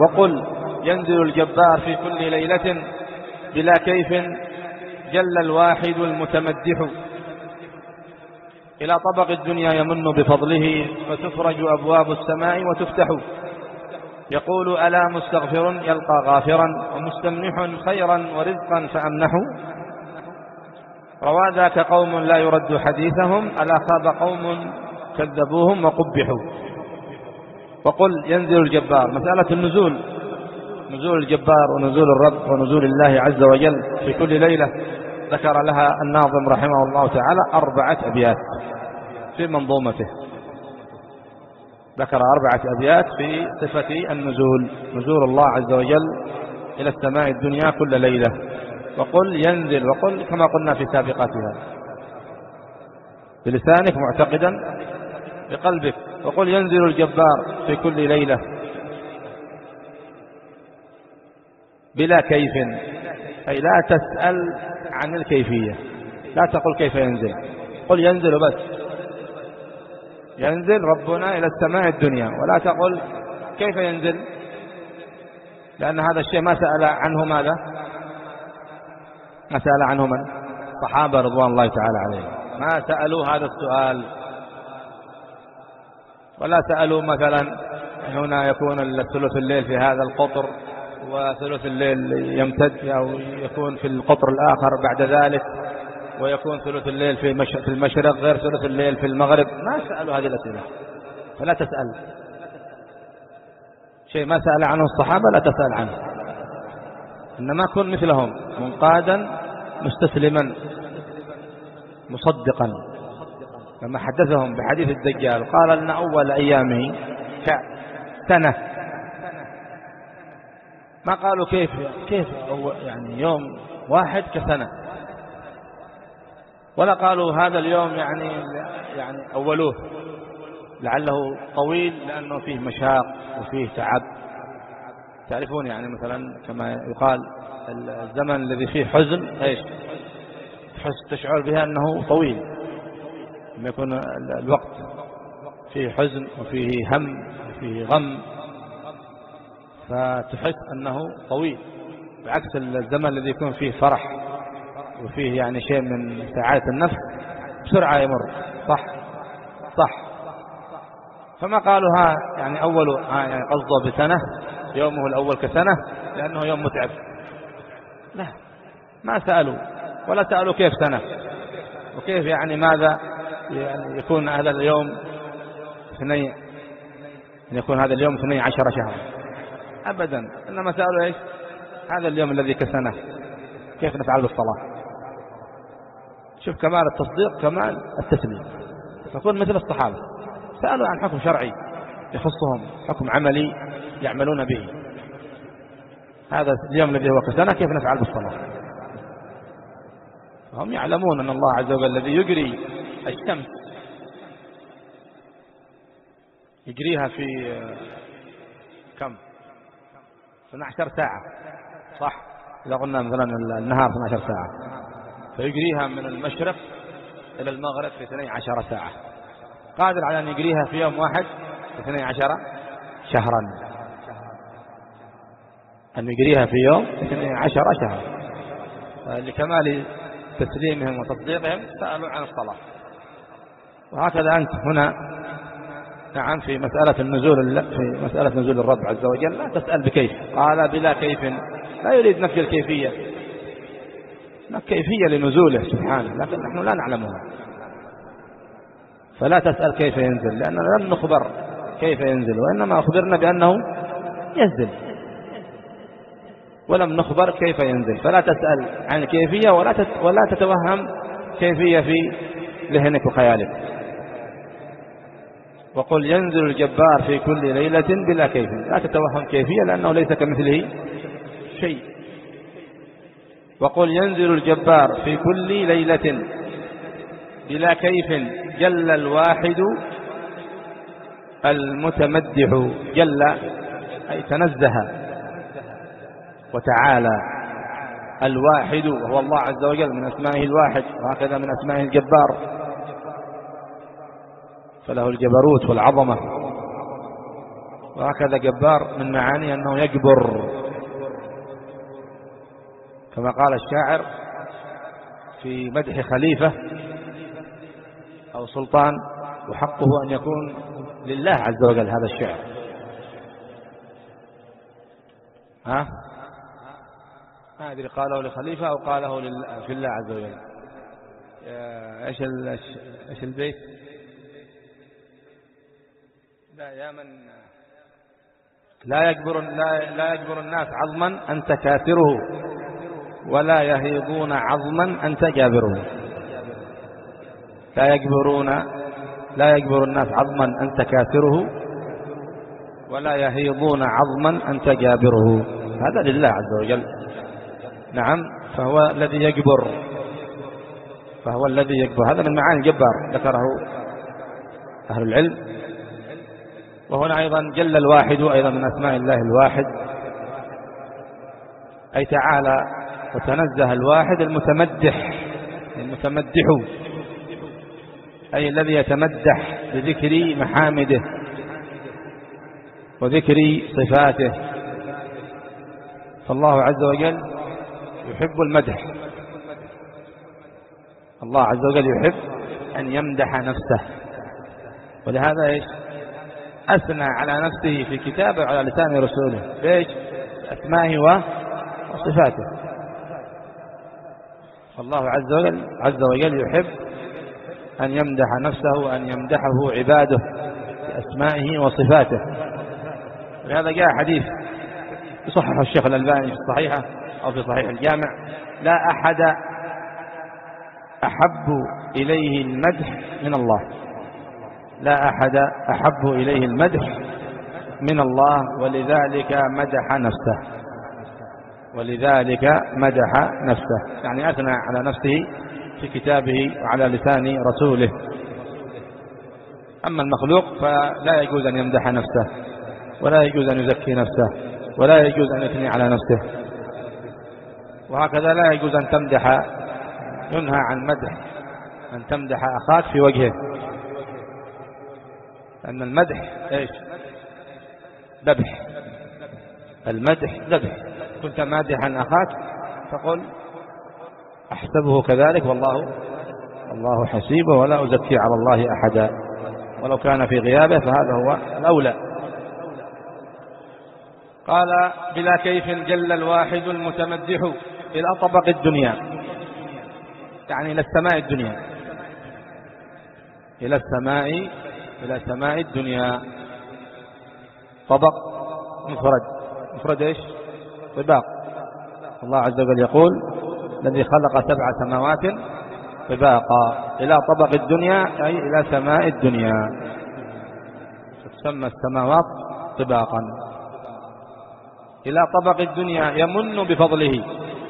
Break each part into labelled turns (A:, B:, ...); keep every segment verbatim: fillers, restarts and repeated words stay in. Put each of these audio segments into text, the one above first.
A: وقل ينزل الجبار في كل ليلة بلا كيف جل الواحد المتمدح إلى طبق الدنيا يمن بفضله فتفرج أبواب السماء وتفتح يقول ألا مستغفر يلقى غافرا ومستمنح خيرا ورزقا فأمنحوا روى ذاك قوم لا يرد حديثهم ألا خاب قوم كذبوهم وقبحوا. وقل ينزل الجبار، مسألة النزول، نزول الجبار ونزول الرب ونزول الله عز وجل في كل ليلة ذكر لها الناظم رحمه الله تعالى أربعة أبيات في منظومته، ذكر أربعة أبيات في صفة النزول، نزول الله عز وجل إلى السماء الدنيا كل ليلة. وقل ينزل، وقل كما قلنا في سابقاتها بلسانك معتقدا بقلبك، وقل ينزل الجبار في كل ليلة بلا كيف، أي لا تسأل عن الكيفية، لا تقل كيف ينزل، قل ينزل بس، ينزل ربنا إلى السماء الدنيا، ولا تقل كيف ينزل، لأن هذا الشيء ما سأل عنه ماذا؟ ما سأل عنه من؟ صحابة رضوان الله تعالى عليهم، ما سألوا هذا السؤال، ولا سألوا مثلا هنا يكون ثلث الليل في هذا القطر وثلث الليل يمتد أو يكون في القطر الآخر بعد ذلك، ويكون ثلث الليل في المشرق غير ثلث الليل في المغرب، ما سألوا هذه الأسئلة، فلا تسأل شيء ما سأل عنه الصحابة لا تسأل عنه، إنما كن مثلهم منقادا مستسلما مصدقا. لما حدثهم بحديث الدجال قال لنا أول أيامه كسنة، ما قالوا كيف كيف يعني يوم واحد كسنة، ولا قالوا هذا اليوم يعني يعني أولوه لعله طويل لأنه فيه مشاق وفيه تعب. تعرفون يعني مثلا كما يقال الزمن الذي فيه حزن ايش تشعر بها أنه طويل، لما يكون الوقت فيه حزن وفيه هم وفيه غم فتحس أنه طويل، بعكس الزمن الذي يكون فيه فرح وفيه يعني شيء من سعادة النفس بسرعة يمر. صح صح. فما قالوا ها يعني أول ها يعني قصده بسنة يومه الأول كسنة لأنه يوم متعب، لا ما سألوا ولا سألوا كيف سنة وكيف يعني ماذا يعني يكون هذا اليوم اثنين يكون هذا اليوم اثني عشر شهرا أبدا، إنما سألوا إيش هذا اليوم الذي كسنة كيف نفعل بالصلاة. شوف كمال التصديق كمال التسليم. فكون مثل الصحابة سألوا عن حكم شرعي يخصهم، حكم عملي يعملون به، هذا اليوم الذي هو كسنة كيف نفعل بالصلاة. هم يعلمون أن الله عز وجل الذي يجري الشمس يجريها في كم اثنتي عشرة ساعة، صح إذا قلنا مثلا النهار اثنتي عشرة ساعة، فيجريها من المشرق إلى المغرب في اثنتي عشرة ساعة، قادر على أن يجريها في يوم واحد في اثنتي عشرة شهرا، أن يجريها في يوم اثنتي عشرة شهرا. لكمال تسليمهم وتصديقهم سألوا عن الصلاة. وهكذا أنت هنا نعم في مسألة النزول في مسألة نزول الرب عز وجل لا تسأل بكيف، قال بلا كيف، لا يريد نفي الكيفية، لا كيفية لنزوله سبحانه لكن نحن لا نعلمها، فلا تسأل كيف ينزل لأننا لم نخبر كيف ينزل، وإنما أخبرنا بأنه ينزل ولم نخبر كيف ينزل، فلا تسأل عن الكيفية ولا ولا تتوهم كيفية في ذهنك وخيالك. وقل ينزل الجبار في كل ليلة بلا كيف، لا تتوهم كيفية لأنه ليس كمثله شيء. وقل ينزل الجبار في كل ليلة بلا كيف جل الواحد المتمدح، جل أي تنزه وتعالى، الواحد وهو الله عز وجل من أسمائه الواحد، وهكذا من أسمائه الجبار، فله الجبروت والعظمة وهكذا جبار من معاني أنه يجبر، كما قال الشاعر في مدح خليفة أو سلطان، وحقه أن يكون لله عز وجل هذا الشعر. ها ما أدري قاله لخليفة أو قاله في الله عز وجل. إيش إيش البيت؟ لا يا من لا يجبر لا, لا يجبر الناس عظما أنت كاسره، ولا يهيضون عظما أنت جابره. لا يجبرون لا يجبر الناس عظما أنت كاسره، ولا يهيضون عظما أنت جابره. هذا لله عز وجل. نعم، فهو الذي يجبر فهو الذي يجبر هذا من معاني الجبار ذكره أهل العلم. وهنا أيضا جل الواحد أيضا من أسماء الله الواحد، أي تعالى وتنزه الواحد المتمدح، المتمدح أي الذي يتمدح بذكر محامده وذكر صفاته. فالله عز وجل يحب المدح، الله عز وجل يحب أن يمدح نفسه، ولهذا إيش أثنى على نفسه في كتابه على لسان رسوله بإيش أسمائه وصفاته. فالله عز وجل عز وجل يحب أن يمدح نفسه وأن يمدحه عباده بأسمائه وصفاته. ولهذا جاء حديث يصحح الشيخ الألباني في الصحيحة أو في صحيح الجامع: لا أحد أحب إليه المدح من الله، لا أحد أحب إليه المدح من الله، ولذلك مدح نفسه ولذلك مدح نفسه يعني أثنى على نفسه في كتابه وعلى لسان رسوله. أما المخلوق فلا يجوز أن يمدح نفسه، ولا يجوز أن يزكي نفسه، ولا يجوز أن يثني على نفسه. وهكذا لا يجوز أن تمدح، ينهى عن مدح أن تمدح أخاك في وجهه، لأن المدح إيش ذبح، المدح ذبح. كنت مادحا أخاك تقول أحسبه كذلك والله الله حسيبه ولا أزكي على الله أحدا، ولو كان في غيابه فهذا هو الأولى. قال: بلا كيف جل الواحد المتمدح إلى طبق الدنيا، يعني إلى السماء الدنيا، إلى السماء إلى سماء الدنيا. طبق مفرد، مفرد إيش طباق. الله عز وجل يقول: الذي خلق سبع سماوات طباقا إلى طبق الدنيا، أي إلى سماء الدنيا. تسمى السماوات طباقا إلى طبق الدنيا، يمن بفضله.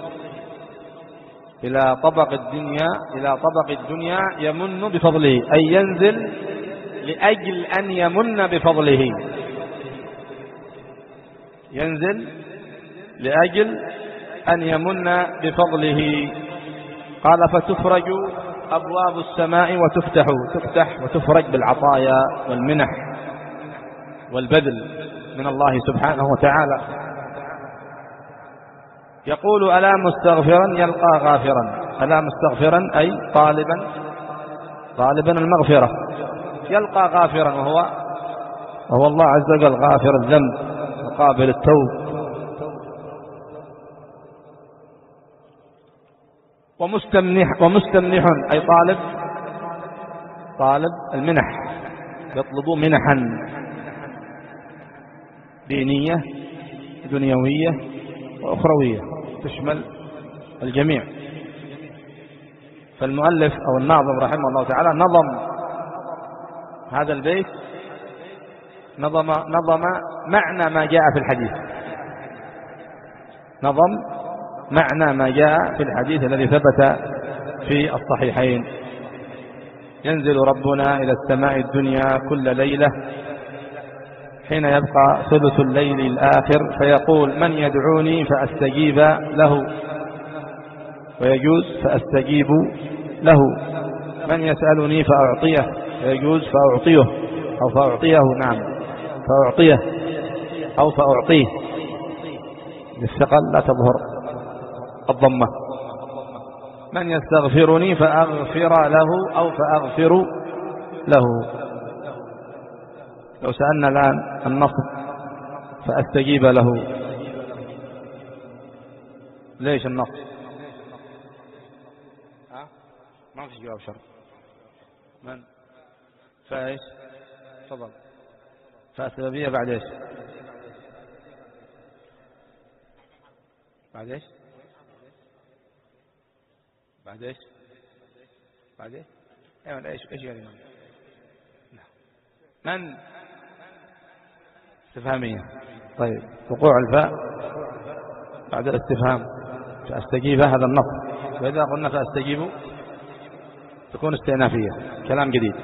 A: إلى طبق الدنيا إلى طبق الدنيا يمن بفضله، أي ينزل لأجل أن يمن بفضله، ينزل لأجل أن يمن بفضله. قال: فتفرج أبواب السماء وتفتح، تفتح وتفرج بالعطايا والمنح والبذل من الله سبحانه وتعالى. يقول: ألا مستغفرا يلقى غافرا. ألا مستغفرا أي طالبا طالبا المغفرة، يلقى غافرا وهو وهو الله عز وجل غافر الذنب وقابل التوب. ومستمنح ومستمنح أي طالب طالب المنح، يطلب منحا دينية دنيوية وأخروية تشمل الجميع. فالمؤلف أو الناظم رحمه الله تعالى نظم هذا البيت، نظم نظم معنى ما جاء في الحديث، نظم معنى ما جاء في الحديث الذي ثبت في الصحيحين: ينزل ربنا إلى السماء الدنيا كل ليلة حين يبقى ثلث الليل الآخر، فيقول: من يدعوني فأستجيب له، ويجوز فأستجيب له. من يسألني فأعطيه، ويجوز فأعطيه أو فأعطيه نعم فأعطيه. أو فأعطيه بالثقل لا تظهر الضمة. من يستغفرني فأغفر له أو فأغفر له. لو سألنا الآن النصب فأستجيب له، ليش النصب؟ ها؟ ما في جواب شرط. من؟ فايش؟ تفضل. فالسببية بعد ايش؟ بعد ايش؟ بعد ايش؟ بعد ايش؟ ايوه ايش ايش يعني؟ من؟ استفهامية. طيب وقوع الفاء بعد الاستفهام فأستجيب هذا النص، وإذا قلنا فأستجيب تكون استئنافية كلام جديد.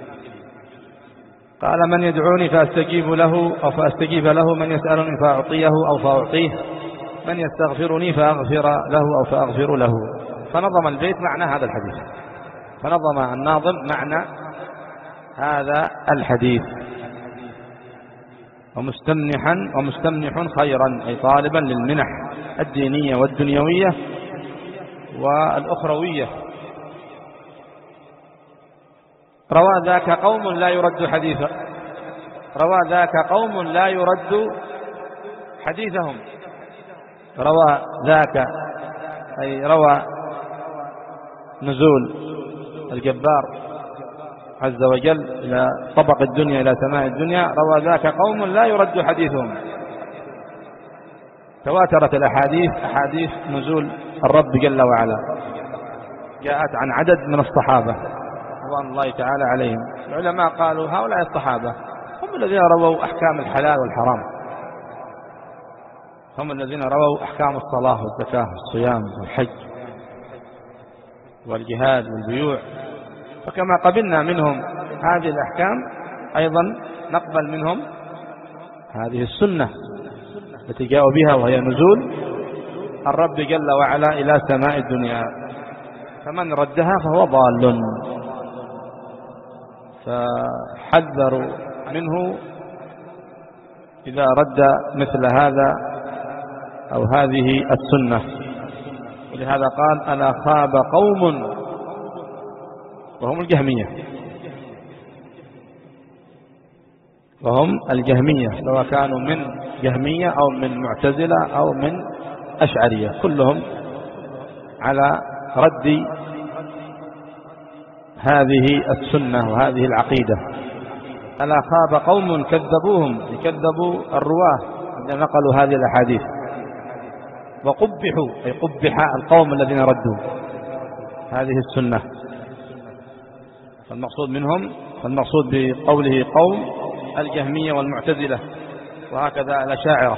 A: قال من يدعوني فأستجيب له أو فأستجيب له، من يسألني فأعطيه أو فأعطيه، من يستغفرني فأغفر له أو فأغفر له. فنظم البيت معنى هذا الحديث، فنظم الناظم معنى هذا الحديث. ومستمنحا ومستمنح خيرا أي طالبا للمنح الدينية والدنيوية والأخروية. روى ذاك قوم لا يرد حديثه، روى ذاك قوم لا يرد حديثهم. روى ذاك أي روى نزول الجبار عز وجل إلى طبق الدنيا إلى سماء الدنيا، روى ذاك قوم لا يرد حديثهم. تواترت الأحاديث، أحاديث نزول الرب جل وعلا، جاءت عن عدد من الصحابة رضوان الله تعالى عليهم. العلماء قالوا هؤلاء الصحابة هم الذين رووا أحكام الحلال والحرام، هم الذين رووا أحكام الصلاة والزكاة والصيام والحج والجهاد والبيوع. فكما قبلنا منهم هذه الأحكام أيضا نقبل منهم هذه السنة التي جاءوا بها، وهي نزول الرب جل وعلا إلى سماء الدنيا. فمن ردها فهو ضال، فحذروا منه إذا رد مثل هذا أو هذه السنة. ولهذا قال ألا خاب قوم وهم الجهمية، وهم الجهمية سواء كانوا من جهمية أو من معتزلة أو من أشعرية، كلهم على رد هذه السنة وهذه العقيدة. ألا خاب قوم كذبوهم، كذبوا الرواه الذين نقلوا هذه الأحاديث، وقبحوا أي قبح القوم الذين ردوا هذه السنة. فالمقصود منهم، فالمقصود بقوله قوم الجهمية والمعتزلة وهكذا الأشاعرة،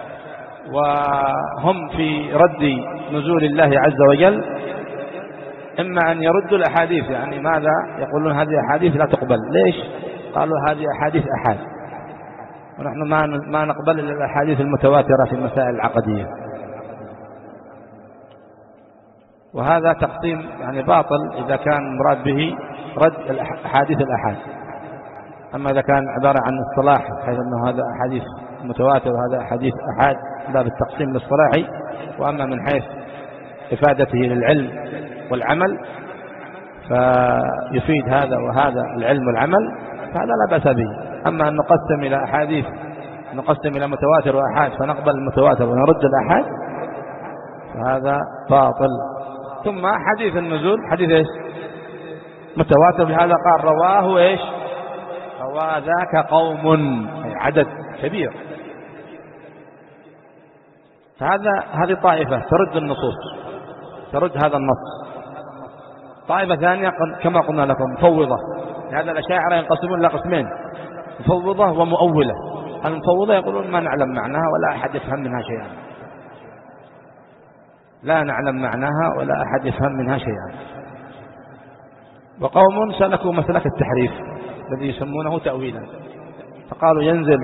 A: وهم في رد نزول الله عز وجل إما أن يردوا الأحاديث، يعني ماذا يقولون هذه أحاديث لا تقبل. ليش؟ قالوا هذه أحاديث أحاد، ونحن ما ما نقبل إلا الأحاديث المتواترة في المسائل العقدية. وهذا تقسيم يعني باطل إذا كان مراد به رد الأحاديث الأحاد. أما إذا كان عبارة عن اصطلاح حيث أنه هذا أحاديث متواتر وهذا أحاديث أحاد باب التقسيم الاصطلاحي، وأما من حيث إفادته للعلم والعمل فيفيد هذا وهذا العلم والعمل، فهذا لا بأس به. أما أن نقسم إلى أحاديث، نقسم إلى متواتر وأحاد فنقبل المتواتر ونرد الأحاد، فهذا باطل. ثم حديث النزول حديث إيش؟ متواتر، بهذا قال رواه إيش؟ روى ذاك قوم، أي عدد كبير. فهذا هذه طائفة ترد النصوص، ترد هذا النص. طائفة ثانية كما قلنا لكم مفوضة. هذا الأشاعرة ينقسمون إلى قسمين، مفوضة ومؤولة. المفوضة يقولون ما نعلم معناها ولا أحد يفهم منها شيئا، لا نعلم معناها ولا أحد يفهم منها شيئا. وقوم سلكوا مسلك التحريف الذي يسمونه تأويلا، فقالوا ينزل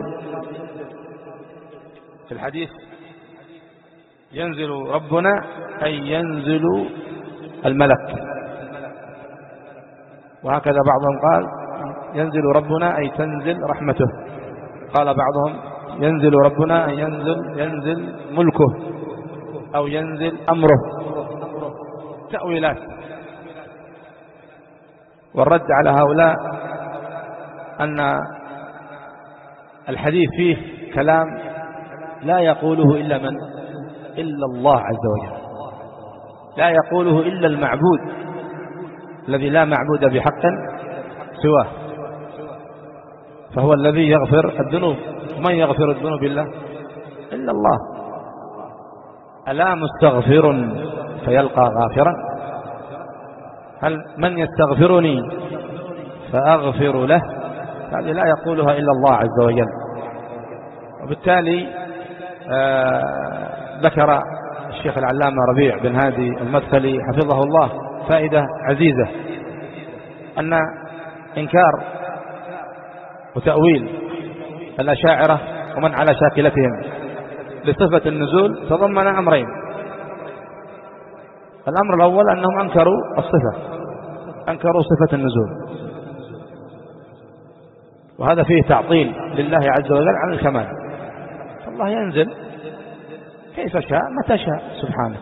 A: في الحديث ينزل ربنا أي ينزل الملك، وهكذا بعضهم قال ينزل ربنا أي تنزل رحمته. قال بعضهم ينزل ربنا أن ينزل ينزل ملكه أو ينزل أمره، تأويلات. والرد على هؤلاء أن الحديث فيه كلام لا يقوله إلا من إلا الله عز وجل، لا يقوله إلا المعبود الذي لا معبود بحق سواه، فهو الذي يغفر الذنوب. ومن يغفر الذنوب إلا إلا الله. ألا مستغفر فيلقى غافرا؟ هل من يستغفرني فأغفر له؟ هذه لا يقولها إلا الله عز وجل. وبالتالي آه ذكر الشيخ العلامة ربيع بن هادي المدخلي حفظه الله فائدة عزيزة، أن إنكار وتأويل الأشاعرة ومن على شاكلتهم لصفة النزول تضمن أمرين. الأمر الأول أنهم أنكروا الصفة، أنكروا صفة النزول، وهذا فيه تعطيل لله عز وجل عن الكمال. الله ينزل كيف شاء متى شاء سبحانه،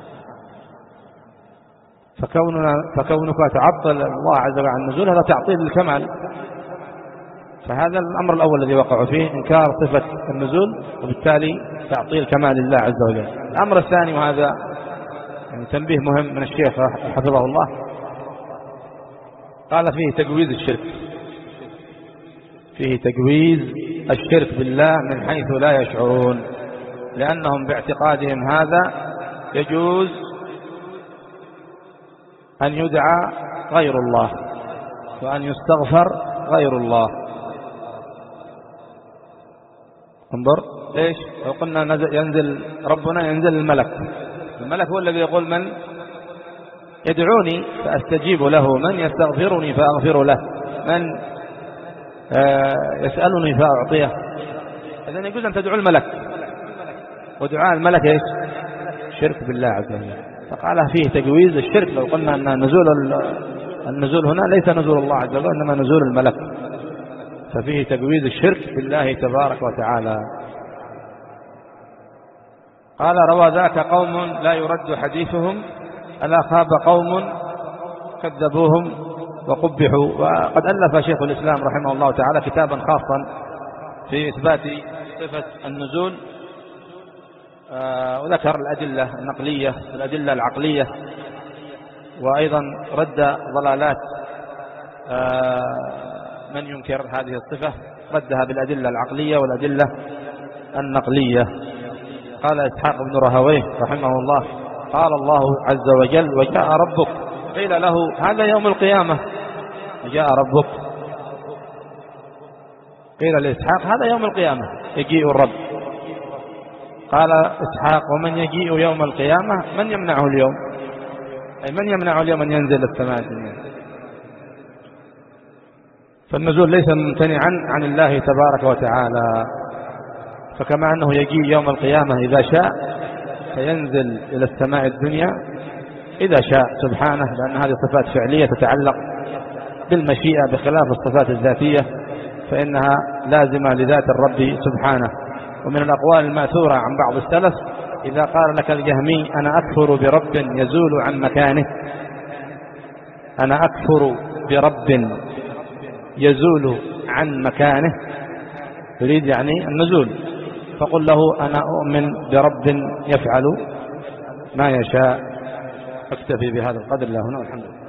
A: فكوننا فكونك تعطل الله عز وجل عن النزول هذا تعطيل للكمال. فهذا الأمر الأول الذي وقعوا فيه، إنكار صفة النزول وبالتالي تعطيل كمال الله عز وجل. الأمر الثاني، وهذا يعني تنبيه مهم من الشيخ حفظه الله، قال فيه تجويز الشرك، فيه تجويز الشرك بالله من حيث لا يشعرون، لأنهم باعتقادهم هذا يجوز أن يدعى غير الله وأن يستغفر غير الله. انظر ايش لو قلنا نزل ينزل ربنا، ينزل الملك، الملك هو الذي يقول من يدعوني فأستجيب له، من يستغفرني فأغفر له، من آه يسألني فأعطيه. إذن يجوز أن تدعو الملك، ودعاء الملك ايش؟ شرك بالله عز وجل. فقال فيه تجويز الشرك. لو قلنا أن نزول النزول هنا ليس نزول الله عز وجل إنما نزول الملك، ففيه تجويز الشرك بالله تبارك وتعالى. قال روى ذاك قوم لا يرد حديثهم ألا خاب قوم كذبوهم وقبحوا. وقد ألف شيخ الإسلام رحمه الله تعالى كتابا خاصا في إثبات صفة النزول، آه وذكر الأدلة النقلية الأدلة العقلية، وأيضا رد ضلالات آه من ينكر هذه الصفة، ردها بالأدلة العقلية والأدلة النقلية. قال إسحاق بن راهويه رحمه الله قال الله عز وجل وجاء ربك، قيل له هذا يوم القيامة، وجاء ربك، قيل لإسحاق هذا يوم القيامة يجيء الرب. قال إسحاق ومن يجيء يوم القيامة من يمنعه اليوم، أي من يمنعه اليوم أن ينزل السماء الدنيا. فالنزول ليس ممتنعا عن الله تبارك وتعالى، فكما أنه يجيء يوم القيامة إذا شاء فينزل إلى السماء الدنيا إذا شاء سبحانه، لأن هذه صفات فعلية تتعلق بالمشيئة بخلاف الصفات الذاتية فإنها لازمة لذات الرب سبحانه. ومن الأقوال المأثورة عن بعض السلف إذا قال لك الجهمي أنا أكفر برب يزول عن مكانه، أنا أكفر برب يزول عن مكانه، يريد يعني النزول، فقل له أنا أؤمن برب يفعل ما يشاء. أكتفي بهذا القدر. لا هنا والحمد لله.